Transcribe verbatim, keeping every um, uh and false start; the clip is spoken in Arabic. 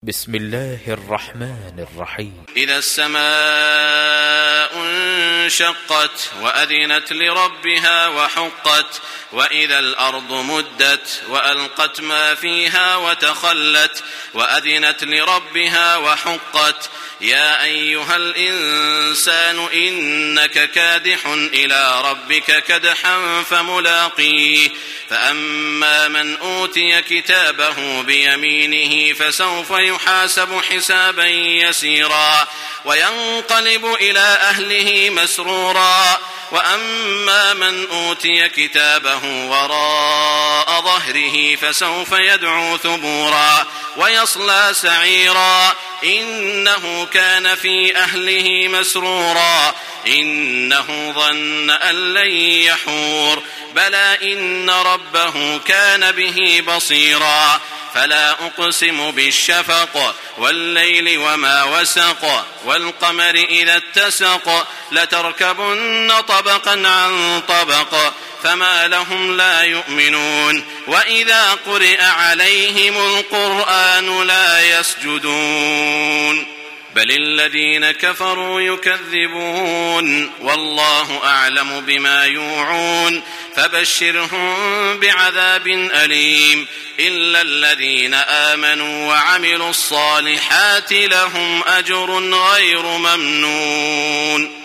بسم الله الرحمن الرحيم. إذا السماء انشقت وأذنت لربها وحقت وإذا الأرض مدت وألقت ما فيها وتخلت وأذنت لربها وحقت يا أيها الإنسان إنك كادح إلى ربك كدحا فملاقيه فأما من أوتي كتابه بيمينه فسوف يحاسب حسابا يسيرا وينقلب إلى أهله مسرورا وأما من أوتي كتابه وراء ظهره فسوف يدعو ثبورا ويصلى سعيرا إنه كان في أهله مسرورا إنه ظن أن لن يحور بلى إن ربه كان به بصيرا فلا أقسم بالشفق والليل وما وسق والقمر إذا اتسق لتركبن طبقا عن طبق فما لهم لا يؤمنون وإذا قرئ عليهم القرآن لا يسجدون بل الذين كفروا يكذبون والله أعلم بما يوعون فبشرهم بعذاب أليم إلا الذين آمنوا وعملوا الصالحات لهم أجر غير ممنون.